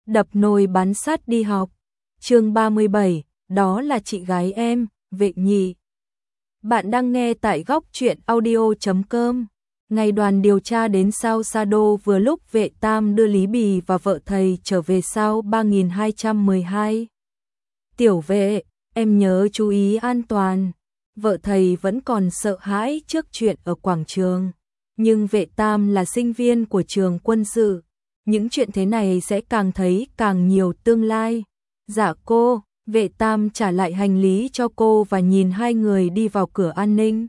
đập nồi bán sắt đi học. Chương 37, đó là chị gái em, Vệ Nhị. Bạn đang nghe tại góc truyện audio.com. Ngày đoàn điều tra đến Sao Sa Đô vừa lúc Vệ Tam đưa Lý Bì và vợ thầy trở về Sao 3212. Tiểu Vệ, em nhớ chú ý an toàn. Vợ thầy vẫn còn sợ hãi trước chuyện ở quảng trường. Nhưng Vệ Tam là sinh viên của trường quân sự. Những chuyện thế này sẽ càng thấy càng nhiều tương lai. Dạ cô, Vệ Tam trả lại hành lý cho cô và nhìn hai người đi vào cửa an ninh.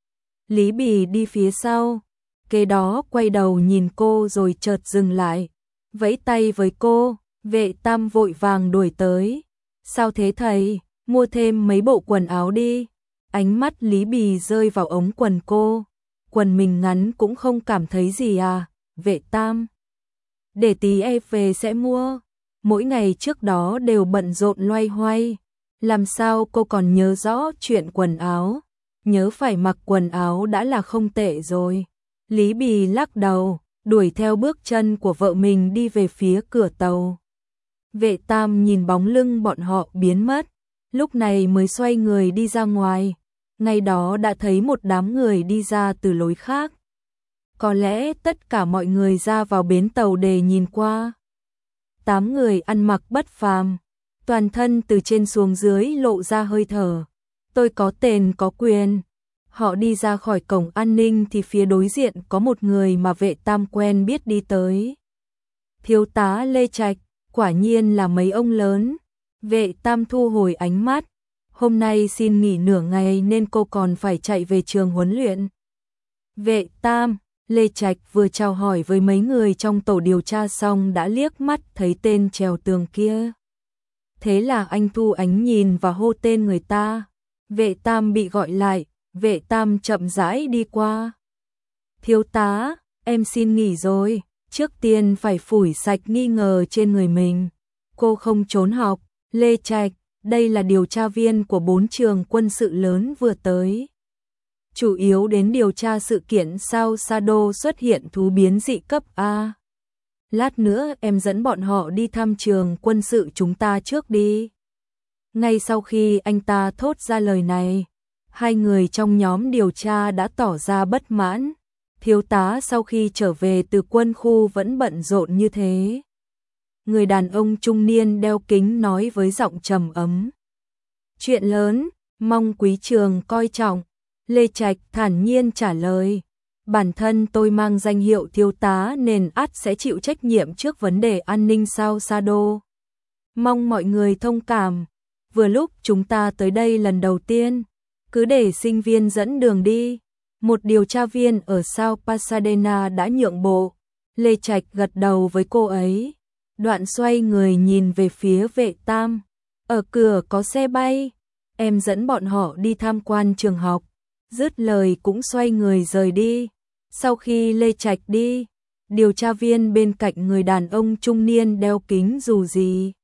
Lý Bì đi phía sau, kế đó quay đầu nhìn cô rồi chợt dừng lại, vẫy tay với cô. Vệ Tam vội vàng đuổi tới. Sao thế thầy, mua thêm mấy bộ quần áo đi. Ánh mắt Lý Bì rơi vào ống quần cô. Quần mình ngắn cũng không cảm thấy gì à, Vệ Tam. Để tí em về sẽ mua. Mỗi ngày trước đó đều bận rộn loay hoay. Làm sao cô còn nhớ rõ chuyện quần áo. Nhớ phải mặc quần áo đã là không tệ rồi. Lý Bì lắc đầu, đuổi theo bước chân của vợ mình đi về phía cửa tàu. Vệ Tam nhìn bóng lưng bọn họ biến mất, lúc này mới xoay người đi ra ngoài. Ngay đó đã thấy một đám người đi ra từ lối khác. Có lẽ tất cả mọi người ra vào bến tàu để nhìn qua. 8 người ăn mặc bất phàm, toàn thân từ trên xuống dưới lộ ra hơi thở. Tôi có tên có quyền. Họ đi ra khỏi cổng an ninh thì phía đối diện có một người mà Vệ Tam quen biết đi tới. Thiếu tá Lê Trạch, quả nhiên là mấy ông lớn. Vệ Tam thu hồi ánh mắt. Hôm nay xin nghỉ nửa ngày nên cô còn phải chạy về trường huấn luyện. Vệ Tam, Lê Trạch vừa chào hỏi với mấy người trong tổ điều tra xong đã liếc mắt thấy tên trèo tường kia. Thế là anh thu ánh nhìn và hô tên người ta. Vệ Tam bị gọi lại, Vệ Tam chậm rãi đi qua. Thiếu tá, em xin nghỉ rồi, trước tiên phải phủi sạch nghi ngờ trên người mình. Cô không trốn học, Lê Trạch, đây là điều tra viên của 4 trường quân sự lớn vừa tới. Chủ yếu đến điều tra sự kiện Sao Sa Đô xuất hiện thú biến dị cấp A. Lát nữa em dẫn bọn họ đi thăm trường quân sự chúng ta trước đi. Ngay sau khi anh ta thốt ra lời này, hai người trong nhóm điều tra đã tỏ ra bất mãn. Thiếu tá sau khi trở về từ quân khu vẫn bận rộn như thế. Người đàn ông trung niên đeo kính nói với giọng trầm ấm. Chuyện lớn, mong quý trường coi trọng. Lê Trạch thản nhiên trả lời. Bản thân tôi mang danh hiệu thiếu tá nên ắt sẽ chịu trách nhiệm trước vấn đề an ninh Sao Sa Đô. Mong mọi người thông cảm. Vừa lúc chúng ta tới đây lần đầu tiên, cứ để sinh viên dẫn đường đi. Một điều tra viên ở Sao Pasadena đã nhượng bộ. Lê Trạch gật đầu với cô ấy. Đoạn xoay người nhìn về phía Vệ Tam. Ở cửa có xe bay. Em dẫn bọn họ đi tham quan trường học. Dứt lời cũng xoay người rời đi. Sau khi Lê Trạch đi, điều tra viên bên cạnh người đàn ông trung niên đeo kính dù gì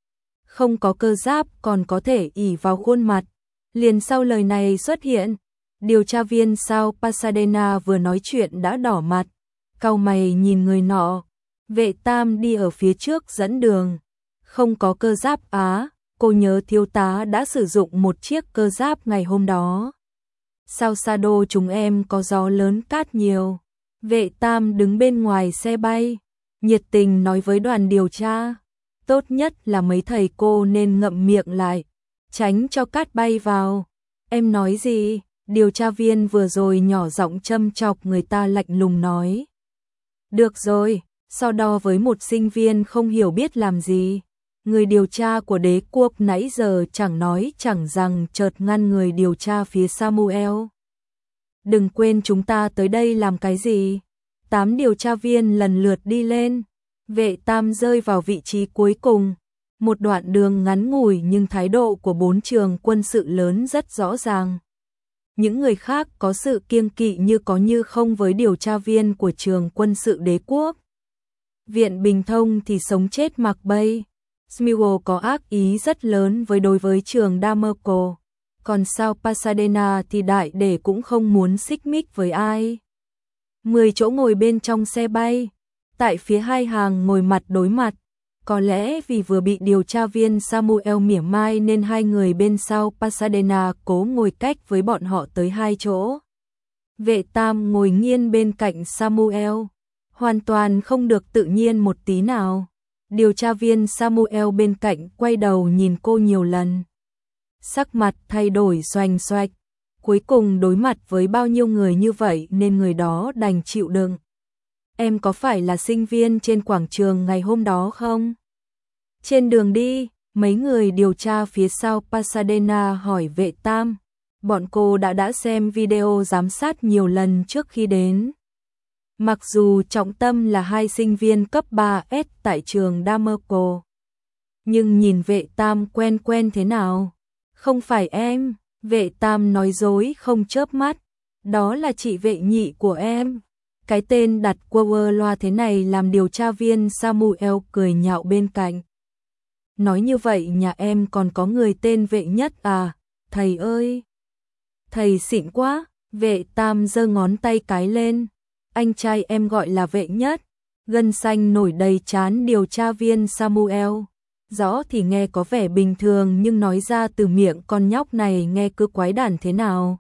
không có cơ giáp còn có thể ỷ vào khuôn mặt. Liền sau lời này xuất hiện, điều tra viên Sao Pasadena vừa nói chuyện đã đỏ mặt, cau mày nhìn người nọ. Vệ Tam đi ở phía trước dẫn đường. Không có cơ giáp á, cô nhớ thiếu tá đã sử dụng một chiếc cơ giáp ngày hôm đó. Sao Sa Đô chúng em có gió lớn cát nhiều. Vệ Tam đứng bên ngoài xe bay, nhiệt tình nói với đoàn điều tra. Tốt nhất là mấy thầy cô nên ngậm miệng lại, tránh cho cát bay vào. Em nói gì? Điều tra viên vừa rồi nhỏ giọng châm chọc người ta lạnh lùng nói. Được rồi, so đo với một sinh viên không hiểu biết làm gì. Người điều tra của đế quốc nãy giờ chẳng nói chẳng rằng chợt ngăn người điều tra phía Samuel. Đừng quên chúng ta tới đây làm cái gì? 8 điều tra viên lần lượt đi lên. Vệ Tam rơi vào vị trí cuối cùng. Một đoạn đường ngắn ngủi nhưng thái độ của 4 trường quân sự lớn rất rõ ràng. Những người khác có sự kiêng kỵ như có như không với điều tra viên của trường quân sự đế quốc. Viện Bình Thông thì sống chết mặc bay. Smigel có ác ý rất lớn đối với trường Damerco. Còn Sao Pasadena thì đại để cũng không muốn xích mích với ai. 10 chỗ ngồi bên trong xe bay. Tại phía hai hàng ngồi mặt đối mặt. Có lẽ vì vừa bị điều tra viên Samuel mỉa mai nên hai người bên sau Pasadena cố ngồi cách với bọn họ tới 2 chỗ. Vệ Tam ngồi nghiêng bên cạnh Samuel, hoàn toàn không được tự nhiên một tí nào. Điều tra viên Samuel bên cạnh quay đầu nhìn cô nhiều lần. Sắc mặt thay đổi xoành xoạch. Cuối cùng đối mặt với bao nhiêu người như vậy nên người đó đành chịu đựng. Em có phải là sinh viên trên quảng trường ngày hôm đó không? Trên đường đi, mấy người điều tra phía sau Pasadena hỏi Vệ Tam. Bọn cô đã xem video giám sát nhiều lần trước khi đến. Mặc dù trọng tâm là 2 sinh viên cấp 3S tại trường Damerco. Nhưng nhìn Vệ Tam quen quen thế nào? Không phải em, Vệ Tam nói dối không chớp mắt. Đó là chị Vệ Nhị của em. Cái tên đặt qua loa thế này làm điều tra viên Samuel cười nhạo bên cạnh. Nói như vậy nhà em còn có người tên Vệ Nhất à? Thầy ơi! Thầy xịn quá! Vệ Tam giơ ngón tay cái lên. Anh trai em gọi là Vệ Nhất. Gân xanh nổi đầy trán điều tra viên Samuel. Rõ thì nghe có vẻ bình thường nhưng nói ra từ miệng con nhóc này nghe cứ quái đản thế nào.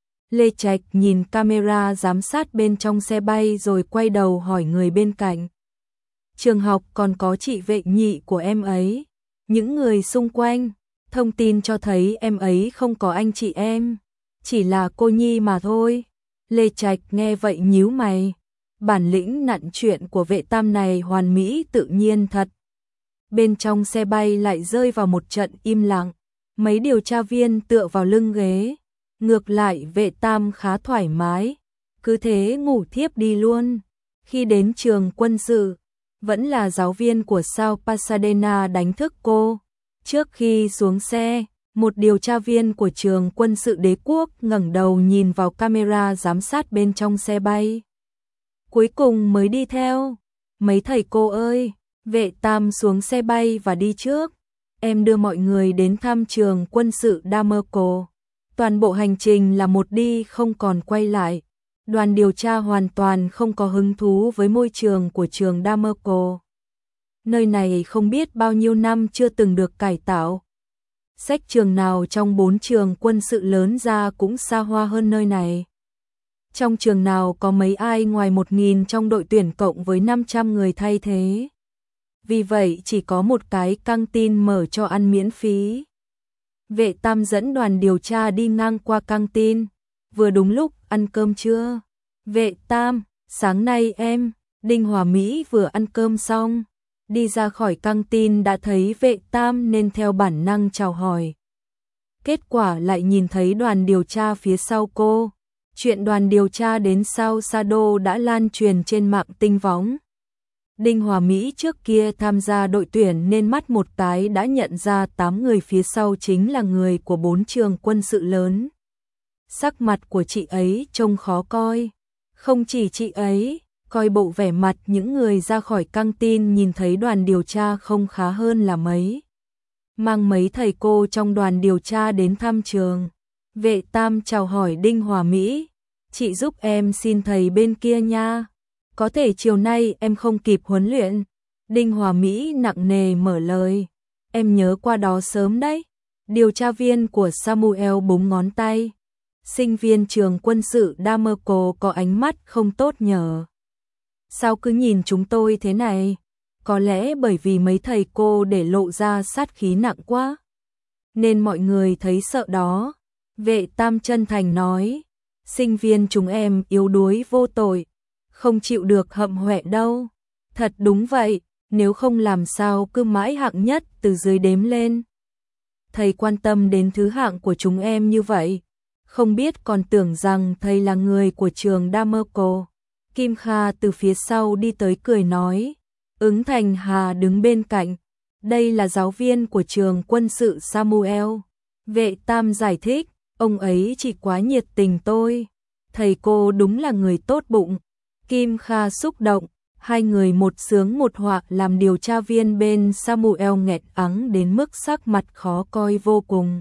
Lê Trạch nhìn camera giám sát bên trong xe bay rồi quay đầu hỏi người bên cạnh. Trường học còn có chị Vệ Nhị của em ấy. Những người xung quanh, thông tin cho thấy em ấy không có anh chị em. Chỉ là cô nhi mà thôi. Lê Trạch nghe vậy nhíu mày. Bản lĩnh nặn chuyện của Vệ Tam này hoàn mỹ tự nhiên thật. Bên trong xe bay lại rơi vào một trận im lặng. Mấy điều tra viên tựa vào lưng ghế. Ngược lại Vệ Tam khá thoải mái. Cứ thế ngủ thiếp đi luôn. Khi đến trường quân sự, vẫn là giáo viên của South Pasadena đánh thức cô. Trước khi xuống xe, một điều tra viên của trường quân sự đế quốc ngẩng đầu nhìn vào camera giám sát bên trong xe bay. Cuối cùng mới đi theo. Mấy thầy cô ơi, Vệ Tam xuống xe bay và đi trước. Em đưa mọi người đến thăm trường quân sự Damerco. Toàn bộ hành trình là một đi không còn quay lại. Đoàn điều tra hoàn toàn không có hứng thú với môi trường của trường Damerco. Nơi này không biết bao nhiêu năm chưa từng được cải tạo. Sách trường nào trong 4 trường quân sự lớn ra cũng xa hoa hơn nơi này. Trong trường nào có mấy ai ngoài 1.000 trong đội tuyển cộng với 500 người thay thế. Vì vậy chỉ có một cái căng tin mở cho ăn miễn phí. Vệ Tam dẫn đoàn điều tra đi ngang qua căng tin. Vừa đúng lúc ăn cơm trưa. Vệ Tam, sáng nay em, Đinh Hòa Mỹ vừa ăn cơm xong. Đi ra khỏi căng tin đã thấy Vệ Tam nên theo bản năng chào hỏi. Kết quả lại nhìn thấy đoàn điều tra phía sau cô. Chuyện đoàn điều tra đến sau Sado đã lan truyền trên mạng tinh võng. Đinh Hòa Mỹ trước kia tham gia đội tuyển nên mắt một cái đã nhận ra 8 người phía sau chính là người của 4 trường quân sự lớn. Sắc mặt của chị ấy trông khó coi. Không chỉ chị ấy, coi bộ vẻ mặt những người ra khỏi căng tin nhìn thấy đoàn điều tra không khá hơn là mấy. Mang mấy thầy cô trong đoàn điều tra đến thăm trường. Vệ Tam chào hỏi Đinh Hòa Mỹ. Chị giúp em xin thầy bên kia nha. Có thể chiều nay em không kịp huấn luyện. Đinh Hòa Mỹ nặng nề mở lời. Em nhớ qua đó sớm đấy. Điều tra viên của Samuel búng ngón tay. Sinh viên trường quân sự Damerco có ánh mắt không tốt nhờ. Sao cứ nhìn chúng tôi thế này? Có lẽ bởi vì mấy thầy cô để lộ ra sát khí nặng quá. Nên mọi người thấy sợ đó. Vệ Tam chân thành nói. Sinh viên chúng em yếu đuối vô tội. Không chịu được hậm hoẹ đâu. Thật đúng vậy, nếu không làm sao cứ mãi hạng nhất từ dưới đếm lên. Thầy quan tâm đến thứ hạng của chúng em như vậy. Không biết còn tưởng rằng thầy là người của trường Damerco. Kim Kha từ phía sau đi tới cười nói. Ứng Thành Hà đứng bên cạnh. Đây là giáo viên của trường quân sự Samuel. Vệ Tam giải thích, ông ấy chỉ quá nhiệt tình tôi. Thầy cô đúng là người tốt bụng. Kim Kha xúc động, hai người một sướng một họa làm điều tra viên bên Samuel nghẹt ắng đến mức sắc mặt khó coi vô cùng.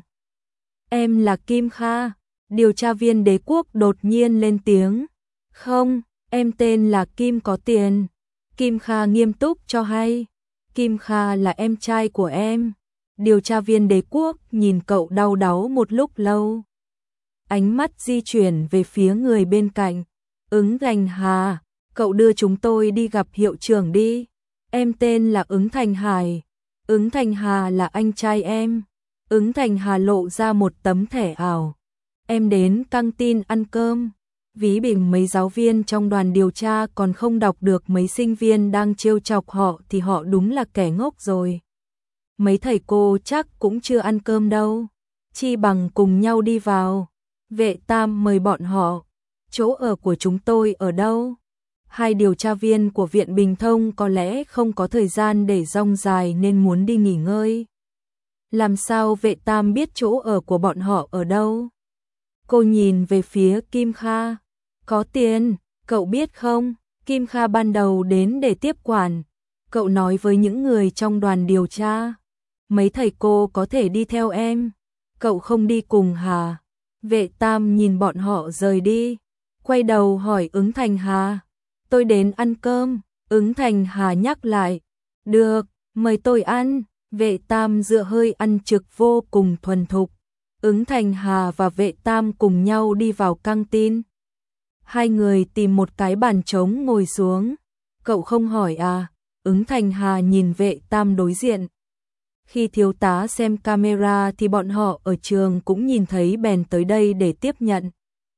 Em là Kim Kha, điều tra viên đế quốc đột nhiên lên tiếng. Không, em tên là Kim có tiền. Kim Kha nghiêm túc cho hay. Kim Kha là em trai của em. Điều tra viên Đế Quốc nhìn cậu đau đáu một lúc lâu. Ánh mắt di chuyển về phía người bên cạnh. Ứng Thành Hà, cậu đưa chúng tôi đi gặp hiệu trưởng đi. Em tên là Ứng Thành Hải. Ứng Thành Hà là anh trai em. Ứng Thành Hà lộ ra một tấm thẻ ảo. Em đến căng tin ăn cơm. Ví bằng mấy giáo viên trong đoàn điều tra còn không đọc được mấy sinh viên đang trêu chọc họ thì họ đúng là kẻ ngốc rồi. Mấy thầy cô chắc cũng chưa ăn cơm đâu. Chi bằng cùng nhau đi vào. Vệ Tam mời bọn họ. Chỗ ở của chúng tôi ở đâu? Hai điều tra viên của Viện Bình Thông có lẽ không có thời gian để rong dài nên muốn đi nghỉ ngơi. Làm sao Vệ Tam biết chỗ ở của bọn họ ở đâu? Cô nhìn về phía Kim Kha. Có tiền, cậu biết không? Kim Kha ban đầu đến để tiếp quản. Cậu nói với những người trong đoàn điều tra. Mấy thầy cô có thể đi theo em. Cậu không đi cùng hả? Vệ Tam nhìn bọn họ rời đi. Quay đầu hỏi Ứng Thành Hà. Tôi đến ăn cơm. Ứng Thành Hà nhắc lại. Được, mời tôi ăn. Vệ Tam dựa hơi ăn trực vô cùng thuần thục. Ứng Thành Hà và Vệ Tam cùng nhau đi vào căng tin. Hai người tìm một cái bàn trống ngồi xuống. Cậu không hỏi à? Ứng Thành Hà nhìn Vệ Tam đối diện. Khi thiếu tá xem camera thì bọn họ ở trường cũng nhìn thấy bèn tới đây để tiếp nhận.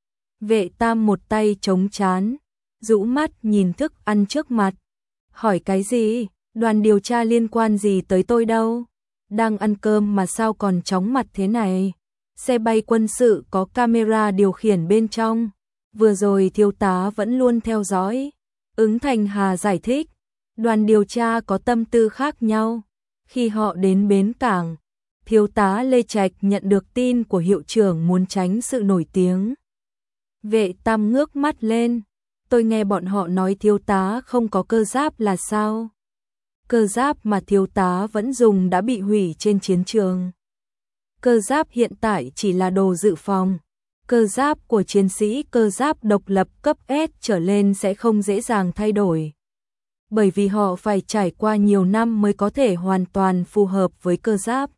Vệ Tam một tay chống trán, rũ mắt nhìn thức ăn trước mặt. Hỏi cái gì? Đoàn điều tra liên quan gì tới tôi đâu? Đang ăn cơm mà sao còn chóng mặt thế này? Xe bay quân sự có camera điều khiển bên trong. Vừa rồi thiếu tá vẫn luôn theo dõi. Ứng Thành Hà giải thích. Đoàn điều tra có tâm tư khác nhau. Khi họ đến bến cảng, thiếu tá Lê Trạch nhận được tin của hiệu trưởng muốn tránh sự nổi tiếng. Vệ Tam ngước mắt lên. Tôi nghe bọn họ nói thiếu tá không có cơ giáp là sao? Cơ giáp mà thiếu tá vẫn dùng đã bị hủy trên chiến trường. Cơ giáp hiện tại chỉ là đồ dự phòng. Cơ giáp của chiến sĩ cơ giáp độc lập cấp S trở lên sẽ không dễ dàng thay đổi. Bởi vì họ phải trải qua nhiều năm mới có thể hoàn toàn phù hợp với cơ giáp.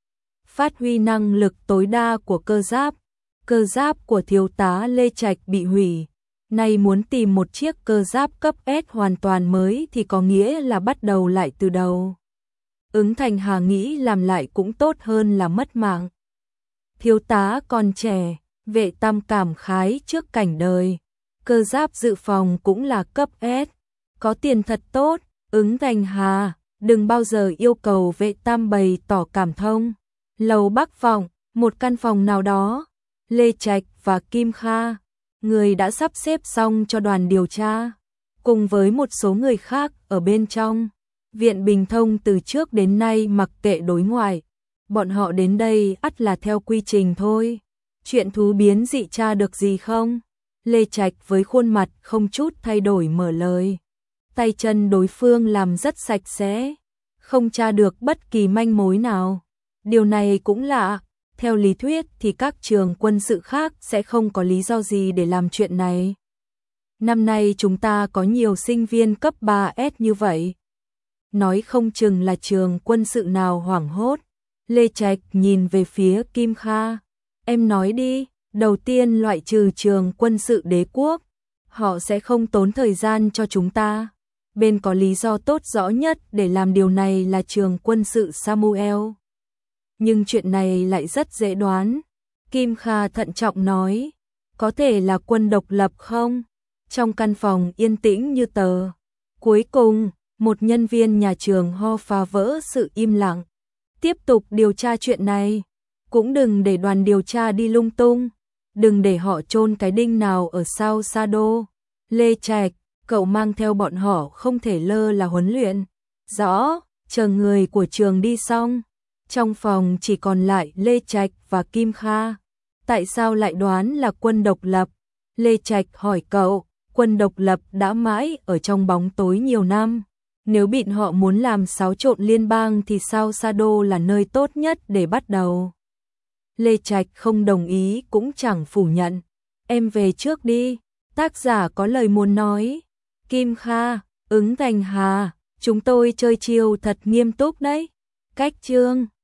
Phát huy năng lực tối đa của cơ giáp. Cơ giáp của thiếu tá Lê Trạch bị hủy. Nay muốn tìm một chiếc cơ giáp cấp S hoàn toàn mới thì có nghĩa là bắt đầu lại từ đầu. Ứng Thành Hà nghĩ làm lại cũng tốt hơn là mất mạng. Thiếu tá còn trẻ, Vệ Tam cảm khái trước cảnh đời. Cơ giáp dự phòng cũng là cấp S. Có tiền thật tốt. Ứng Thành Hà, đừng bao giờ yêu cầu Vệ Tam bày tỏ cảm thông. Lầu Bắc Vọng, một căn phòng nào đó. Lê Trạch và Kim Kha, người đã sắp xếp xong cho đoàn điều tra, cùng với một số người khác ở bên trong. Viện Bình Thông từ trước đến nay mặc kệ đối ngoại. Bọn họ đến đây ắt là theo quy trình thôi. Chuyện thú biến dị tra được gì không? Lê Trạch với khuôn mặt không chút thay đổi mở lời. Tay chân đối phương làm rất sạch sẽ, không tra được bất kỳ manh mối nào. Điều này cũng lạ. Theo lý thuyết thì các trường quân sự khác sẽ không có lý do gì để làm chuyện này. Năm nay chúng ta có nhiều sinh viên cấp 3S như vậy. Nói không chừng là trường quân sự nào hoảng hốt. Lê Trạch nhìn về phía Kim Kha. Em nói đi, đầu tiên loại trừ trường quân sự Đế Quốc. Họ sẽ không tốn thời gian cho chúng ta. Bên có lý do tốt rõ nhất để làm điều này là trường quân sự Samuel. Nhưng chuyện này lại rất dễ đoán. Kim Kha thận trọng nói. Có thể là quân độc lập không? Trong căn phòng yên tĩnh như tờ. Cuối cùng, một nhân viên nhà trường ho phá vỡ sự im lặng. Tiếp tục điều tra chuyện này. Cũng đừng để đoàn điều tra đi lung tung. Đừng để họ chôn cái đinh nào ở sau Sado. Lê Trạch, cậu mang theo bọn họ không thể lơ là huấn luyện. Rõ, chờ người của trường đi xong. Trong phòng chỉ còn lại Lê Trạch và Kim Kha. Tại sao lại đoán là quân độc lập? Lê Trạch hỏi cậu, quân độc lập đã mãi ở trong bóng tối nhiều năm. Nếu bị họ muốn làm xáo trộn liên bang thì sao Sado là nơi tốt nhất để bắt đầu? Lê Trạch không đồng ý cũng chẳng phủ nhận. Em về trước đi, tác giả có lời muốn nói. Kim Kha, Ứng Thành Hà, Chúng tôi chơi chiêu thật nghiêm túc đấy. Cách chương